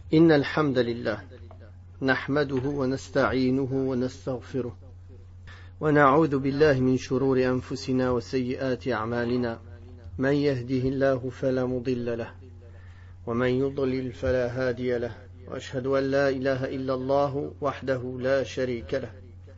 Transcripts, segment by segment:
إن الحمد لله نحمده ونستعينه ونستغفره ونعوذ بالله من شرور أنفسنا وسيئات أعمالنا من يهده الله فلا مضل له ومن يضلل فلا هادي له وأشهد أن لا إله إلا الله وحده لا شريك له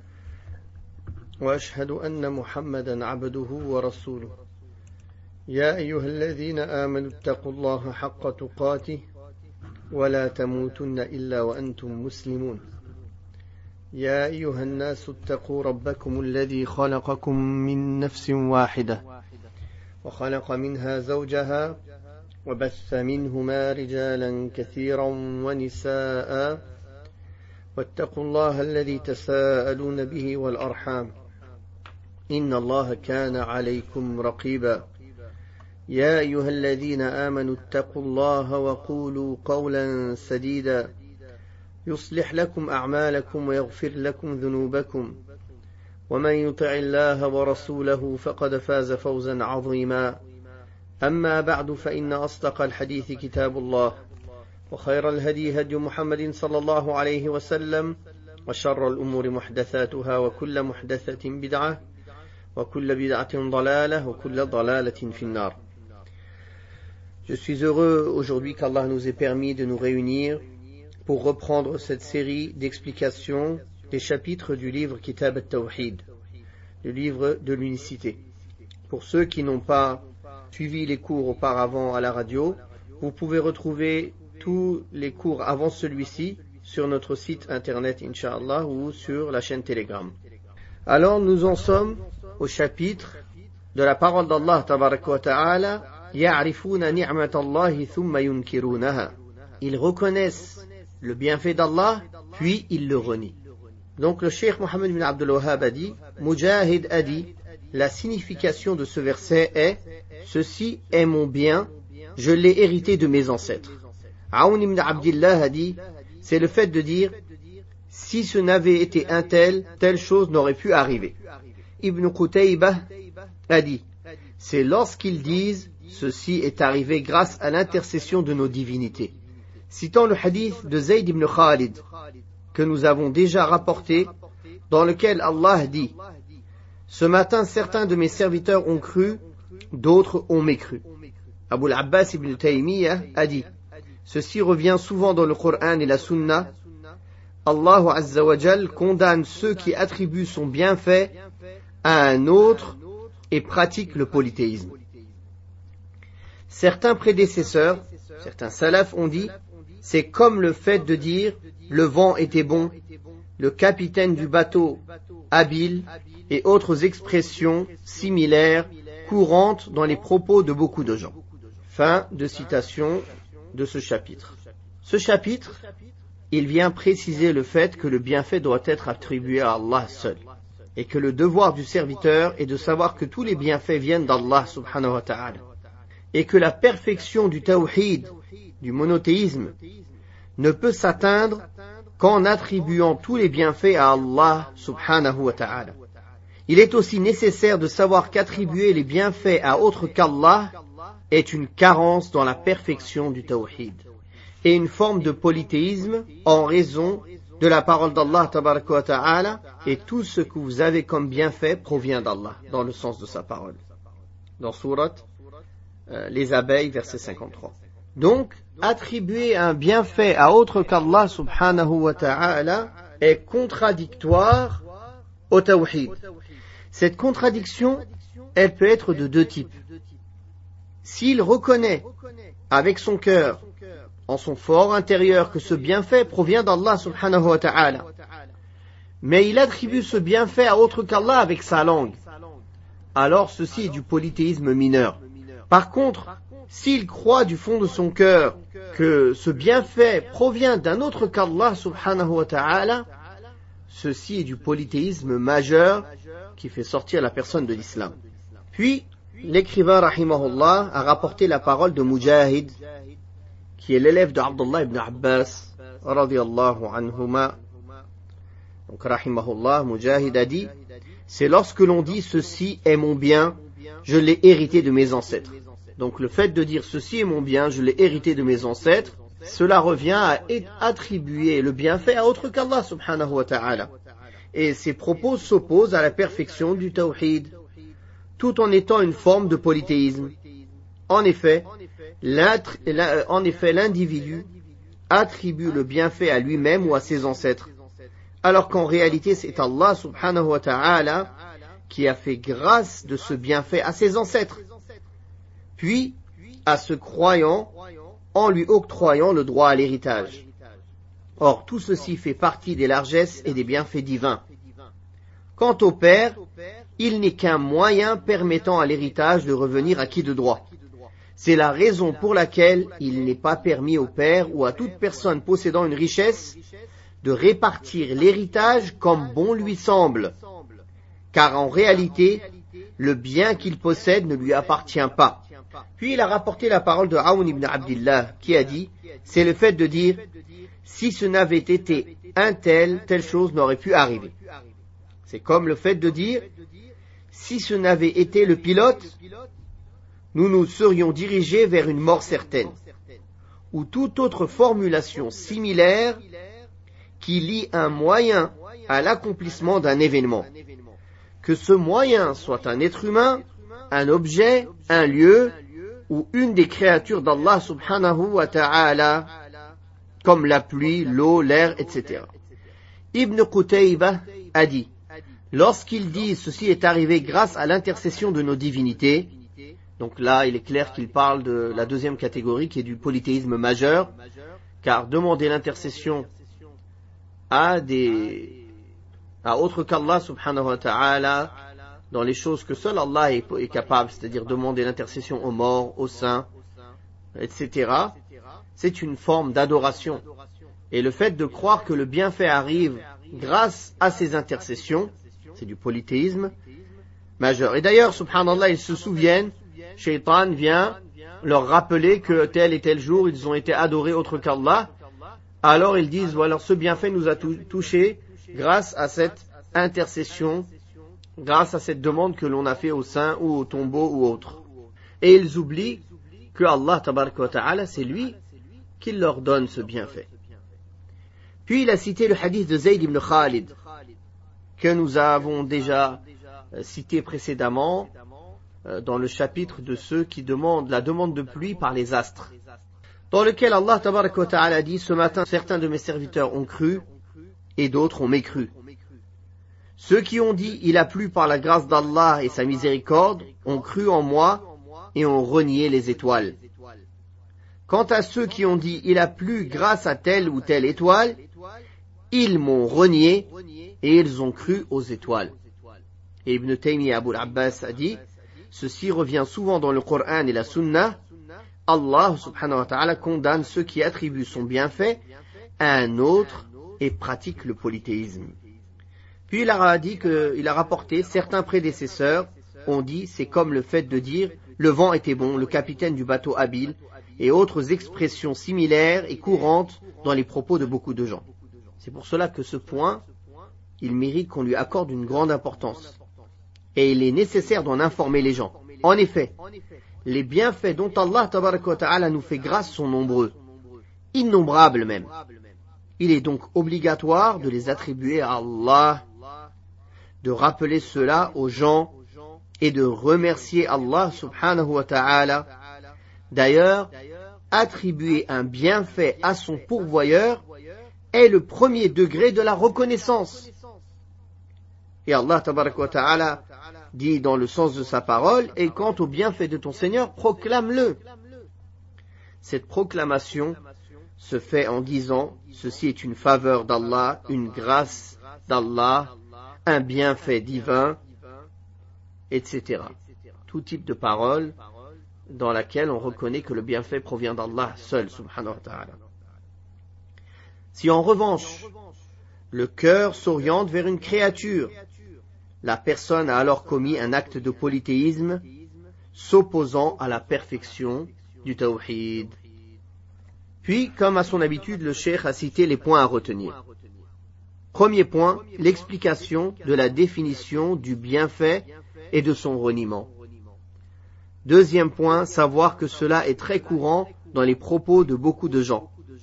وأشهد أن محمدا عبده ورسوله يا أيها الذين آمنوا اتقوا الله حق تقاته ولا تموتن إلا وأنتم مسلمون يا أيها الناس اتقوا ربكم الذي خلقكم من نفس واحدة وخلق منها زوجها وبث منهما رجالا كثيرا ونساء واتقوا الله الذي تساءلون به والأرحام إن الله كان عليكم رقيبا يا أيها الذين آمنوا اتقوا الله وقولوا قولا سديدا يصلح لكم أعمالكم ويغفر لكم ذنوبكم ومن يطع الله ورسوله فقد فاز فوزا عظيما أما بعد فإن أصدق الحديث كتاب الله وخير الهدي هدي محمد صلى الله عليه وسلم وشر الأمور محدثاتها وكل محدثة بدعة وكل بدعة ضلالة وكل ضلالة في النار. Je suis heureux aujourd'hui qu'Allah nous ait permis de nous réunir pour reprendre cette série d'explications des chapitres du livre Kitab al-Tawhid, le livre de l'unicité. Pour ceux qui n'ont pas suivi les cours auparavant à la radio, vous pouvez retrouver tous les cours avant celui-ci sur notre site internet Inch'Allah ou sur la chaîne Telegram. Alors nous en sommes au chapitre de la parole d'Allah tabaraka wa ta'ala. Ils reconnaissent le bienfait d'Allah, puis ils le renient. Donc le cheikh Mohammed ibn Abdul Wahhab a dit, Mujahid a dit, la signification de ce verset est, ceci est mon bien, je l'ai hérité de mes ancêtres. Aoun ibn Abdillah a dit, c'est le fait de dire, si ce n'avait été un tel, telle chose n'aurait pu arriver. Ibn Qutaybah a dit, c'est lorsqu'ils disent, ceci est arrivé grâce à l'intercession de nos divinités. Citant le hadith de Zayd ibn Khalid, que nous avons déjà rapporté, dans lequel Allah dit, ce matin certains de mes serviteurs ont cru, d'autres ont mécru. Abu al-Abbas ibn Taymiyyah a dit, ceci revient souvent dans le Coran et la Sunna, Allah Azza wa Jal condamne ceux qui attribuent son bienfait à un autre et pratiquent le polythéisme. Certains prédécesseurs, certains salafs ont dit, c'est comme le fait de dire, le vent était bon, le capitaine du bateau habile, et autres expressions similaires courantes dans les propos de beaucoup de gens. Fin de citation de ce chapitre. Ce chapitre, il vient préciser le fait que le bienfait doit être attribué à Allah seul, et que le devoir du serviteur est de savoir que tous les bienfaits viennent d'Allah subhanahu wa ta'ala, et que la perfection du tawhid, du monothéisme, ne peut s'atteindre qu'en attribuant tous les bienfaits à Allah subhanahu wa ta'ala. Il est aussi nécessaire de savoir qu'attribuer les bienfaits à autre qu'Allah est une carence dans la perfection du tawhid, et une forme de polythéisme en raison de la parole d'Allah tabaraka wa ta'ala, et tout ce que vous avez comme bienfait provient d'Allah, dans le sens de sa parole. Dans Surat les abeilles, verset 53. Donc, attribuer un bienfait à autre qu'Allah subhanahu wa ta'ala est contradictoire au tawhid. Cette contradiction, elle peut être de deux types. S'il reconnaît avec son cœur, en son fort intérieur, que ce bienfait provient d'Allah subhanahu wa ta'ala, mais il attribue ce bienfait à autre qu'Allah avec sa langue, alors ceci est du polythéisme mineur. Par contre, s'il croit du fond de son cœur que ce bienfait provient d'un autre qu'Allah subhanahu wa ta'ala, ceci est du polythéisme majeur qui fait sortir la personne de l'islam. Puis, l'écrivain rahimahullah a rapporté la parole de Mujahid, qui est l'élève de Abdullah ibn Abbas, radiyallahu anhuma. Donc, rahimahullah, Mujahid a dit, c'est lorsque l'on dit ceci est mon bien, je l'ai hérité de mes ancêtres. Donc le fait de dire ceci est mon bien, je l'ai hérité de mes ancêtres, cela revient à attribuer le bienfait à autre qu'Allah subhanahu wa ta'ala. Et ces propos s'opposent à la perfection du tawhid, tout en étant une forme de polythéisme. En effet, l'individu attribue le bienfait à lui-même ou à ses ancêtres, alors qu'en réalité c'est Allah subhanahu wa ta'ala qui a fait grâce de ce bienfait à ses ancêtres, puis à ce croyant en lui octroyant le droit à l'héritage. Or, tout ceci fait partie des largesses et des bienfaits divins. Quant au père, il n'est qu'un moyen permettant à l'héritage de revenir à qui de droit. C'est la raison pour laquelle il n'est pas permis au père ou à toute personne possédant une richesse de répartir l'héritage comme bon lui semble, car en réalité, le bien qu'il possède ne lui appartient pas. Puis il a rapporté la parole de Aoun ibn Abdillah, qui a dit, c'est le fait de dire, si ce n'avait été un tel, telle chose n'aurait pu arriver. C'est comme le fait de dire, si ce n'avait été le pilote, nous nous serions dirigés vers une mort certaine, ou toute autre formulation similaire qui lie un moyen à l'accomplissement d'un événement. Que ce moyen soit un être humain, un objet, un lieu, ou une des créatures d'Allah subhanahu wa ta'ala, comme la pluie, l'eau, l'air, etc. Ibn Qutaybah a dit, lorsqu'il dit ceci est arrivé grâce à l'intercession de nos divinités, donc là il est clair qu'il parle de la deuxième catégorie qui est du polythéisme majeur, car demander l'intercession à autre qu'Allah subhanahu wa ta'ala dans les choses que seul Allah est capable, c'est-à-dire demander l'intercession aux morts, aux saints, etc., c'est une forme d'adoration. Et le fait de croire que le bienfait arrive grâce à ces intercessions, c'est du polythéisme majeur. Et d'ailleurs, subhanallah, ils se souviennent, Shaitan vient leur rappeler que tel et tel jour, ils ont été adorés autre qu'Allah. Alors ils disent, voilà, ce bienfait nous a touché grâce à cette intercession, grâce à cette demande que l'on a fait aux saints ou au tombeau ou autre. Et ils oublient que Allah tabaraka wa ta'ala, c'est lui qui leur donne ce bienfait. Puis il a cité le hadith de Zayd ibn Khalid, que nous avons déjà cité précédemment dans le chapitre de ceux qui demandent la demande de pluie par les astres, dans lequel Allah tabaraka wa ta'ala dit, ce matin certains de mes serviteurs ont cru et d'autres ont mécru. Ceux qui ont dit il a plu par la grâce d'Allah et sa miséricorde ont cru en moi et ont renié les étoiles. Quant à ceux qui ont dit il a plu grâce à telle ou telle étoile, ils m'ont renié et ils ont cru aux étoiles. Et Ibn Taymiyyah Abu al-Abbas a dit, ceci revient souvent dans le Coran et la Sunna, Allah subhanahu wa ta'ala condamne ceux qui attribuent son bienfait à un autre et pratiquent le polythéisme. Puis il a rapporté, certains prédécesseurs ont dit, c'est comme le fait de dire, le vent était bon, le capitaine du bateau habile, et autres expressions similaires et courantes dans les propos de beaucoup de gens. C'est pour cela que ce point, il mérite qu'on lui accorde une grande importance. Et il est nécessaire d'en informer les gens. En effet, les bienfaits dont Allah tabaraka wa ta'ala nous fait grâce sont nombreux, innombrables même. Il est donc obligatoire de les attribuer à Allah, de rappeler cela aux gens et de remercier Allah subhanahu wa ta'ala. D'ailleurs, attribuer un bienfait à son pourvoyeur est le premier degré de la reconnaissance. Et Allah tabaraka wa ta'ala dit dans le sens de sa parole, et quant au bienfait de ton Seigneur, proclame-le. Cette proclamation se fait en disant, ceci est une faveur d'Allah, une grâce d'Allah, un bienfait divin, etc. Tout type de parole dans laquelle on reconnaît que le bienfait provient d'Allah seul, subhanahu wa ta'ala. Si en revanche, le cœur s'oriente vers une créature, la personne a alors commis un acte de polythéisme s'opposant à la perfection du tawhid. Puis, comme à son habitude, le cheikh a cité les points à retenir. Premier point, l'explication de la définition du bienfait et de son reniement. Deuxième point, savoir que cela est très courant dans les propos de beaucoup de gens.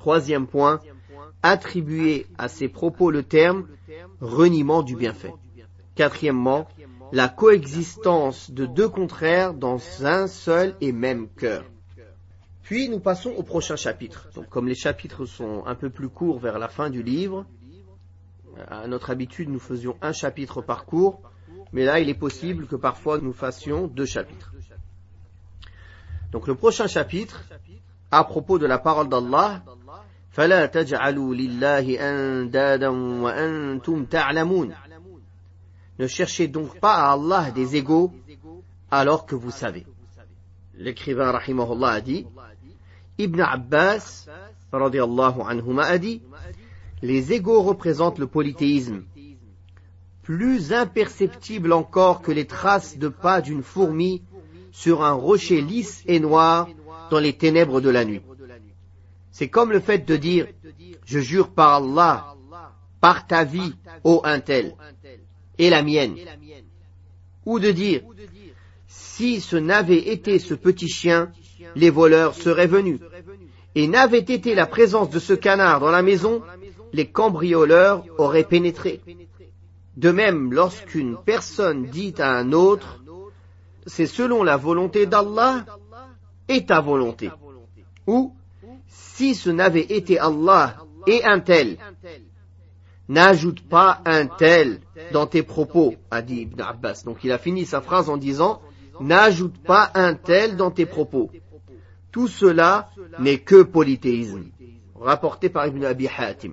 troisième point, attribuer à ces propos le terme reniement du bienfait. Quatrièmement, la coexistence de deux contraires dans un seul et même cœur. Puis nous passons au prochain chapitre. Donc, comme les chapitres sont un peu plus courts vers la fin du livre, à notre habitude nous faisions un chapitre par cours, mais là il est possible que parfois nous fassions 2 chapitres. Donc le prochain chapitre, à propos de la parole d'Allah, فَلَا تَجْعَلُوا لِلَّهِ أَنْدَادًا وَأَنْتُمْ تَعْلَمُونَ. Ne cherchez donc pas à Allah des égaux alors que vous savez. L'écrivain rahimahullah a dit, Ibn Abbas radiyallahu anhuma a dit, les égaux représentent le polythéisme, plus imperceptible encore que les traces de pas d'une fourmi sur un rocher lisse et noir dans les ténèbres de la nuit. C'est comme le fait de dire, je jure par Allah, par ta vie, ô un tel, et la mienne. Ou de dire, si ce n'avait été ce petit chien, les voleurs seraient venus. Et n'avait été la présence de ce canard dans la maison, les cambrioleurs auraient pénétré. De même, lorsqu'une personne dit à un autre, c'est selon la volonté d'Allah et ta volonté. Ou, si ce n'avait été Allah et un tel, n'ajoute pas un tel dans tes propos, a dit Ibn Abbas. Donc il a fini sa phrase en disant, n'ajoute pas un tel dans tes propos. Tout cela n'est que polythéisme. Rapporté par Ibn Abi Hatim.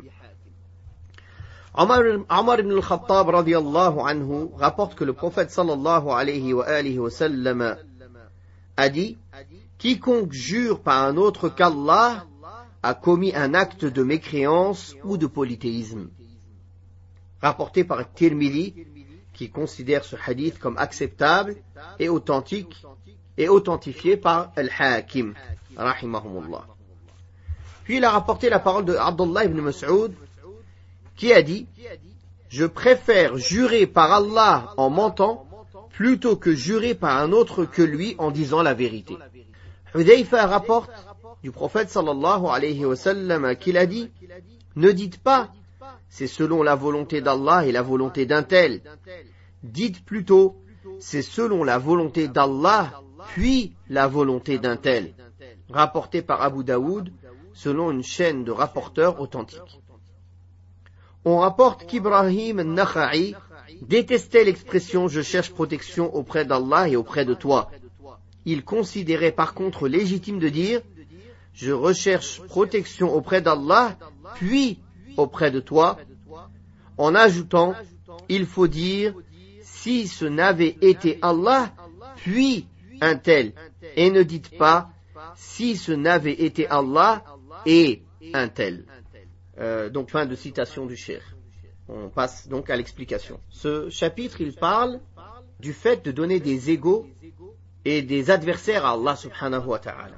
Omar ibn al-Khattab radiyallahu anhu rapporte que le prophète sallallahu alayhi wa sallam a dit, quiconque jure par un autre qu'Allah a commis un acte de mécréance ou de polythéisme. Rapporté par Tirmidhi, qui considère ce hadith comme acceptable et authentique et authentifié par Al-Hakim, rahimahumullah. Puis il a rapporté la parole de Abdullah ibn Mas'ud, qui a dit, je préfère jurer par Allah en mentant plutôt que jurer par un autre que lui en disant la vérité. Hudayfa rapporte du prophète sallallahu alayhi wa sallam qu'il a dit, ne dites pas, c'est selon la volonté d'Allah et la volonté d'un tel. Dites plutôt, c'est selon la volonté d'Allah, puis la volonté d'un tel. Rapporté par Abu Daoud, selon une chaîne de rapporteurs authentiques. On rapporte qu'Ibrahim al-Nakha'i détestait l'expression « je cherche protection auprès d'Allah et auprès de toi ». Il considérait par contre légitime de dire « je recherche protection auprès d'Allah, puis auprès de toi », en ajoutant « il faut dire « si ce n'avait été Allah, puis un tel », et ne dites pas « si ce n'avait été Allah et un tel ». Donc fin de citation du cheikh. On passe donc à l'explication. Ce chapitre, il parle du fait de donner des égaux et des adversaires à Allah subhanahu wa ta'ala.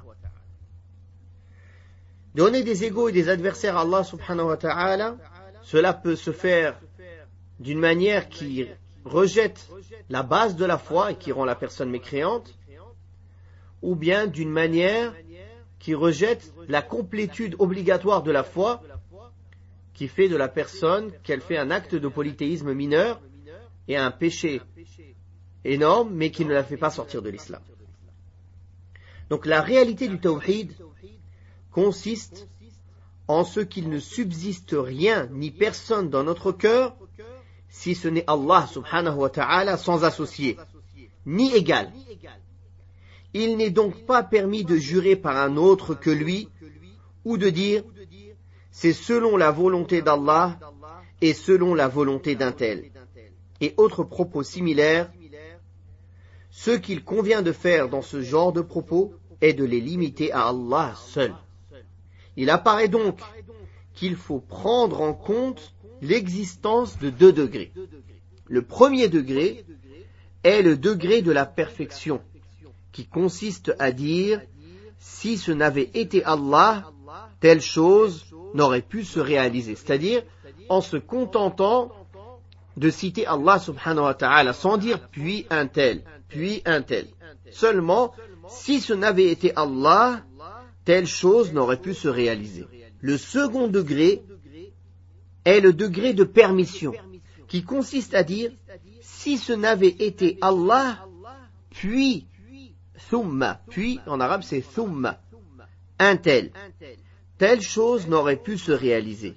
Donner des égaux et des adversaires à Allah subhanahu wa ta'ala, cela peut se faire d'une manière qui rejette la base de la foi et qui rend la personne mécréante, ou bien d'une manière qui rejette la complétude obligatoire de la foi, qui fait de la personne qu'elle fait un acte de polythéisme mineur et un péché énorme, mais qui ne la fait pas sortir de l'islam. Donc la réalité du tawhid consiste en ce qu'il ne subsiste rien ni personne dans notre cœur si ce n'est Allah subhanahu wa ta'ala sans associé, ni égal. Il n'est donc pas permis de jurer par un autre que lui ou de dire c'est selon la volonté d'Allah et selon la volonté d'un tel. Et autres propos similaires, ce qu'il convient de faire dans ce genre de propos est de les limiter à Allah seul. Il apparaît donc qu'il faut prendre en compte l'existence de 2 degrés. Le premier degré est le degré de la perfection, qui consiste à dire si ce n'avait été Allah, telle chose n'aurait pu se réaliser. C'est-à-dire en se contentant de citer Allah subhanahu wa ta'ala sans dire puis un tel, puis un tel. Seulement, si ce n'avait été Allah, telle chose n'aurait pu se réaliser. Le second degré est le degré de permission, qui consiste à dire, si ce n'avait été Allah, puis, thumma, puis en arabe c'est thumma, un tel, telle chose n'aurait pu se réaliser.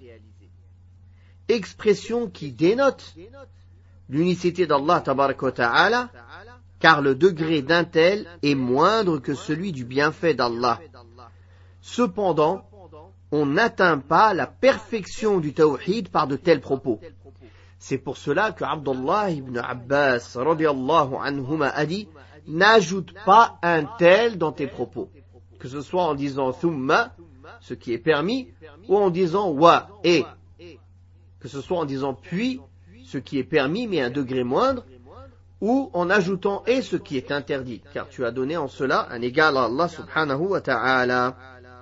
Expression qui dénote l'unicité d'Allah tabaraka wa ta'ala, car le degré d'un tel est moindre que celui du bienfait d'Allah. Cependant, on n'atteint pas la perfection du tawhid par de tels propos. C'est pour cela que Abdullah ibn Abbas radiyallahu anhuma a dit, n'ajoute pas un tel dans tes propos, que ce soit en disant thumma, ce qui est permis, ou en disant wa, et, que ce soit en disant puis, ce qui est permis mais à un degré moindre, ou en ajoutant et ce qui est interdit, car tu as donné en cela un égal à Allah subhanahu wa ta'ala.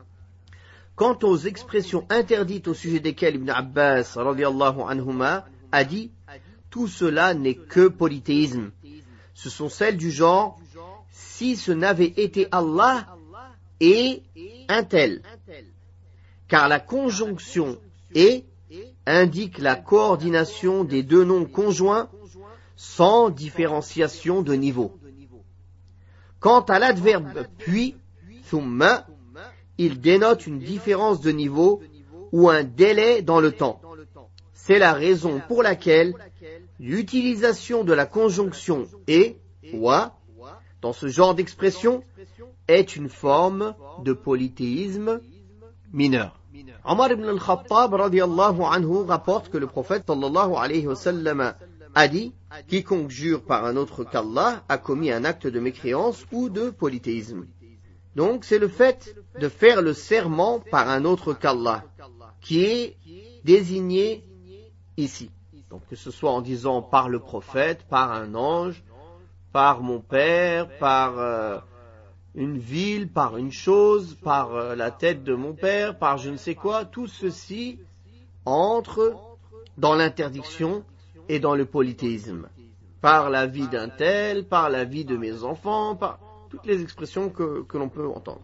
Quant aux expressions interdites au sujet desquelles Ibn Abbas radiyallahu anhuma a dit, tout cela n'est que polythéisme. Ce sont celles du genre, si ce n'avait été Allah et un tel. Car la conjonction et indique la coordination des deux noms conjoints sans différenciation de niveau. Quant à l'adverbe puis, thumma, il dénote une différence de niveau ou un délai dans le temps. C'est la raison pour laquelle l'utilisation de la conjonction et, wa, dans ce genre d'expression, est une forme de polythéisme mineur. Omar ibn al-Khattab radiyallahu anhu rapporte que le prophète sallallahu alayhi wa sallam a dit, quiconque jure par un autre qu'Allah a commis un acte de mécréance ou de polythéisme. Donc c'est le fait de faire le serment par un autre qu'Allah qui est désigné ici. Donc que ce soit en disant par le prophète, par un ange, par mon père, par une ville, par une chose, par la tête de mon père, par je ne sais quoi, tout ceci entre dans l'interdiction et dans le polythéisme. Par la vie d'un tel, par la vie de mes enfants, par toutes les expressions que l'on peut entendre.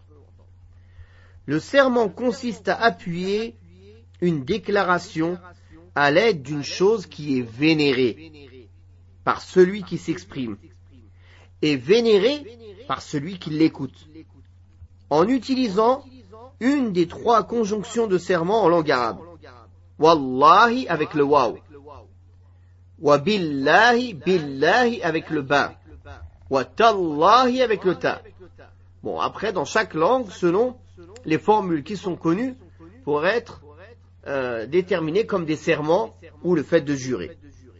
Le serment consiste à appuyer une déclaration à l'aide d'une chose qui est vénérée par celui qui s'exprime et vénérée par celui qui l'écoute, en utilisant une des trois conjonctions de serment en langue arabe. Wallahi avec le waw, wa billahi, billahi avec le ba, wa tallahi avec le ta. Bon, après, dans chaque langue, selon les formules qui sont connues, pour être déterminées comme des serments ou le fait de jurer.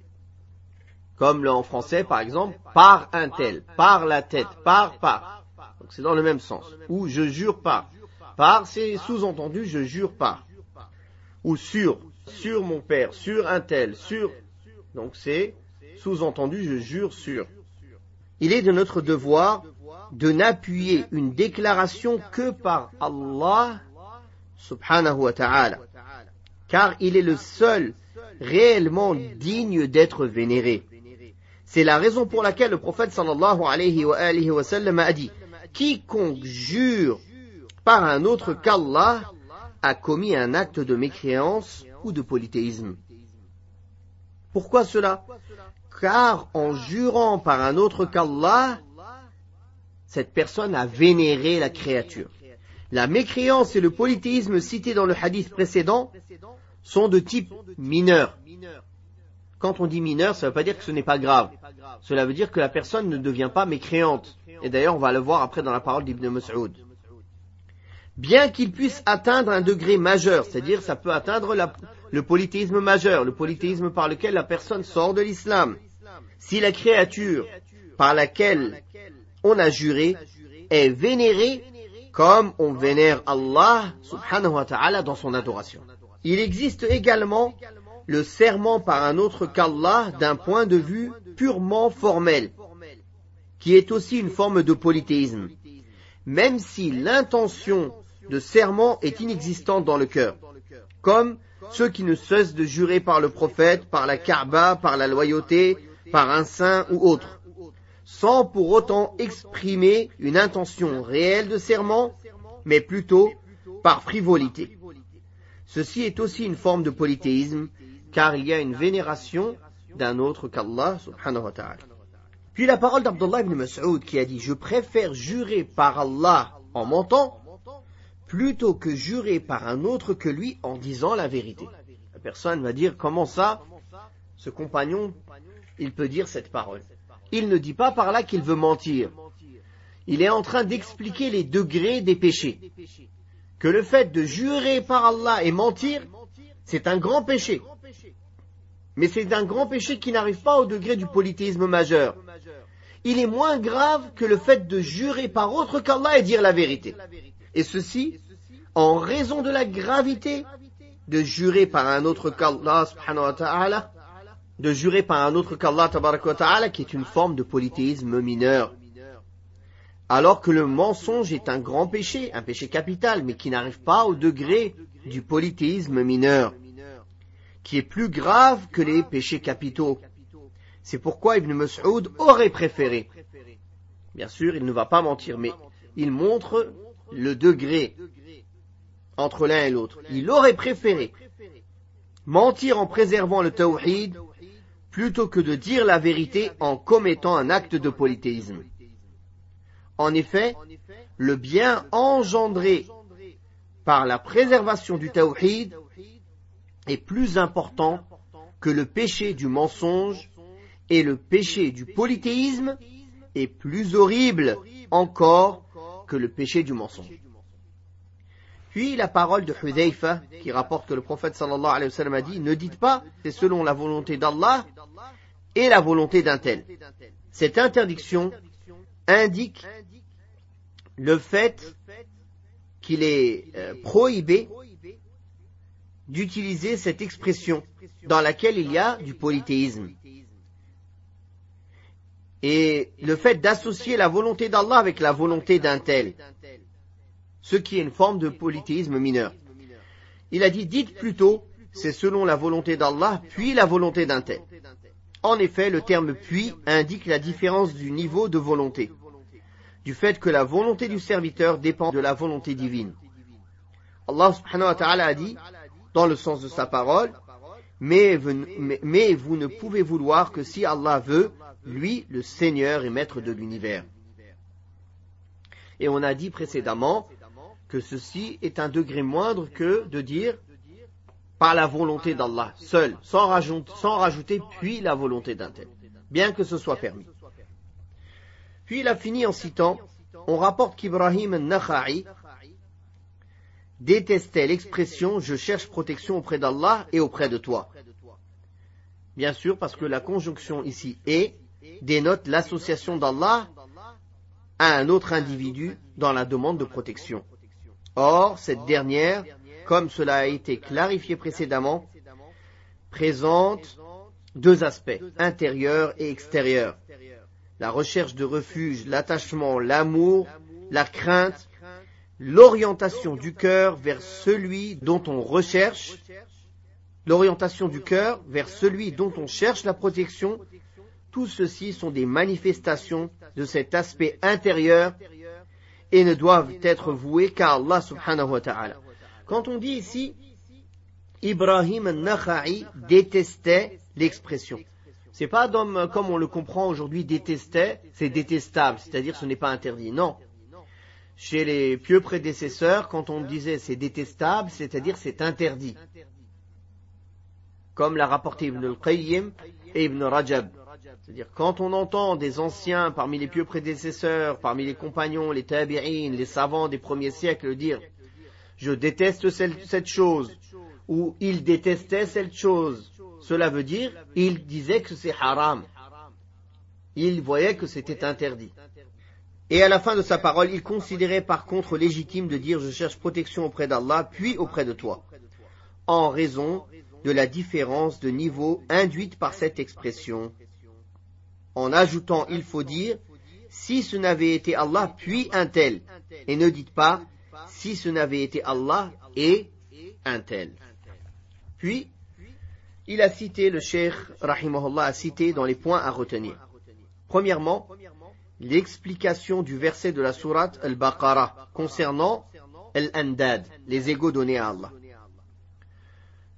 Comme en français, par exemple, par un tel, par la tête, par. Donc c'est dans le même sens. Ou je jure par. Par, c'est sous-entendu, je jure par. Ou sur mon père, sur un tel, sur. Donc c'est sous-entendu, je jure sur. Il est de notre devoir de n'appuyer une déclaration que par Allah subhanahu wa ta'ala, car il est le seul réellement digne d'être vénéré. C'est la raison pour laquelle le prophète sallallahu alayhi wa sallam a dit, quiconque jure par un autre qu'Allah a commis un acte de mécréance ou de polythéisme. Pourquoi cela? Car en jurant par un autre qu'Allah, cette personne a vénéré la créature. La mécréance et le polythéisme cités dans le hadith précédent sont de type mineur. Quand on dit mineur, ça ne veut pas dire que ce n'est pas grave. Cela veut dire que la personne ne devient pas mécréante. Et d'ailleurs, on va le voir après dans la parole d'Ibn Mas'ud. Bien qu'il puisse atteindre un degré majeur, c'est-à-dire ça peut atteindre le polythéisme majeur, le polythéisme par lequel la personne sort de l'islam. Si la créature par laquelle on a juré est vénérée comme on vénère Allah subhanahu wa ta'ala dans son adoration. Il existe également le serment par un autre qu'Allah d'un point de vue purement formel, qui est aussi une forme de polythéisme, même si l'intention de serment est inexistante dans le cœur, comme ceux qui ne cessent de jurer par le prophète, par la Kaaba, par la loyauté, par un saint ou autre, sans pour autant exprimer une intention réelle de serment, mais plutôt par frivolité. Ceci est aussi une forme de polythéisme, car il y a une vénération d'un autre qu'Allah subhanahu wa ta'ala. Puis la parole d'Abdullah ibn Mas'ud qui a dit « Je préfère jurer par Allah en mentant, plutôt que jurer par un autre que lui en disant la vérité. » La personne va dire « Comment ça, ce compagnon, il peut dire cette parole ?» Il ne dit pas par là qu'il veut mentir. Il est en train d'expliquer les degrés des péchés. Que le fait de jurer par Allah et mentir, c'est un grand péché. Mais c'est un grand péché qui n'arrive pas au degré du polythéisme majeur. Il est moins grave que le fait de jurer par autre qu'Allah et dire la vérité. Et ceci, en raison de la gravité de jurer par un autre qu'Allah subhanahu wa ta'ala, de jurer par un autre qu'Allah tabaraka wa ta'ala, qui est une forme de polythéisme mineur. Alors que le mensonge est un grand péché, un péché capital, mais qui n'arrive pas au degré du polythéisme mineur, qui est plus grave que les péchés capitaux. C'est pourquoi Ibn Mas'ud aurait préféré. Bien sûr, il ne va pas mentir, mais il montre le degré entre l'un et l'autre. Il aurait préféré mentir en préservant le tawhid plutôt que de dire la vérité en commettant un acte de polythéisme. En effet, le bien engendré par la préservation du tawhid est plus important que le péché du mensonge, et le péché du polythéisme est plus horrible encore que le péché du mensonge. Puis la parole de Hudayfa qui rapporte que le prophète sallallahu alayhi wa sallam a dit « Ne dites pas, c'est selon la volonté d'Allah et la volonté d'un tel. » Cette interdiction indique le fait qu'il est prohibé d'utiliser cette expression dans laquelle il y a du polythéisme. Et le fait d'associer la volonté d'Allah avec la volonté d'un tel, ce qui est une forme de polythéisme mineur. Il a dit, dites plutôt, c'est selon la volonté d'Allah, puis la volonté d'un tel. En effet, le terme puis indique la différence du niveau de volonté, du fait que la volonté du serviteur dépend de la volonté divine. Allah subhanahu wa ta'ala a dit, dans le sens de sa parole, mais vous ne pouvez vouloir que si Allah veut, lui, le Seigneur et Maître de l'univers. Et on a dit précédemment que ceci est un degré moindre que de dire par la volonté d'Allah, seul, sans rajouter puis la volonté d'un tel, bien que ce soit permis. Puis il a fini en citant, on rapporte qu'Ibrahim al-Nakha'i détestait l'expression « je cherche protection auprès d'Allah et auprès de toi ». Bien sûr, parce que la conjonction ici « et » dénote l'association d'Allah à un autre individu dans la demande de protection. Or, cette dernière, comme cela a été clarifié précédemment, présente deux aspects, intérieur et extérieur. La recherche de refuge, l'attachement, l'amour, la crainte, l'orientation du cœur vers celui dont on recherche, l'orientation du cœur vers celui dont on cherche la protection, tout ceci sont des manifestations de cet aspect intérieur et ne doivent être voués qu'à Allah subhanahu wa ta'ala. Quand on dit ici, Ibrahim al-Nakha'i détestait l'expression. C'est pas comme on le comprend aujourd'hui, détestait, c'est détestable, c'est-à-dire ce n'est pas interdit. Non. Chez les pieux prédécesseurs, quand on disait c'est détestable, c'est-à-dire c'est interdit. Comme l'a rapporté Ibn al-Qayyim et Ibn Rajab. C'est-à-dire quand on entend des anciens parmi les pieux prédécesseurs, parmi les compagnons, les tabi'in, les savants des premiers siècles dire « je déteste cette chose » ou « il détestait cette chose », cela veut dire « il disait que c'est haram ». Il voyait que c'était interdit. Et à la fin de sa parole, il considérait par contre légitime de dire « je cherche protection auprès d'Allah, puis auprès de toi », en raison de la différence de niveau induite par cette expression. En ajoutant, il faut dire, si ce n'avait été Allah, puis un tel. Et ne dites pas, si ce n'avait été Allah et un tel. Puis, il a cité, le cheikh, rahimahullah, a cité dans les points à retenir. Premièrement, l'explication du verset de la sourate Al-Baqarah concernant Al-Andad, les égaux donnés à Allah.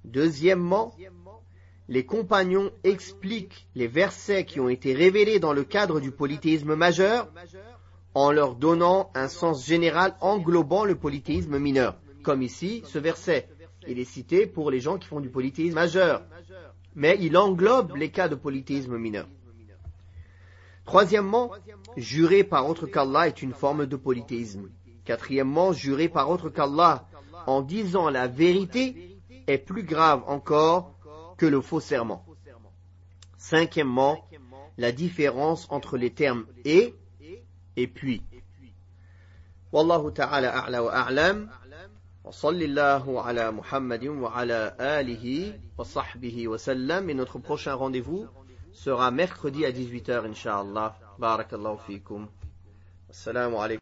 Deuxièmement, les compagnons expliquent les versets qui ont été révélés dans le cadre du polythéisme majeur en leur donnant un sens général englobant le polythéisme mineur. Comme ici, ce verset, il est cité pour les gens qui font du polythéisme majeur, mais il englobe les cas de polythéisme mineur. Troisièmement, jurer par autre qu'Allah est une forme de polythéisme. Quatrièmement, jurer par autre qu'Allah en disant la vérité est plus grave encore que le faux serment. Cinquièmement, la différence entre les termes et puis. Wallahu ta'ala a'la wa a'lam. Wa sallallahu ala Muhammadin wa ala alihi wa sahbihi wa sallam. Et notre prochain rendez-vous sera mercredi à 18h, Inch'Allah. Barakallahu fikum. Assalamu alaikum.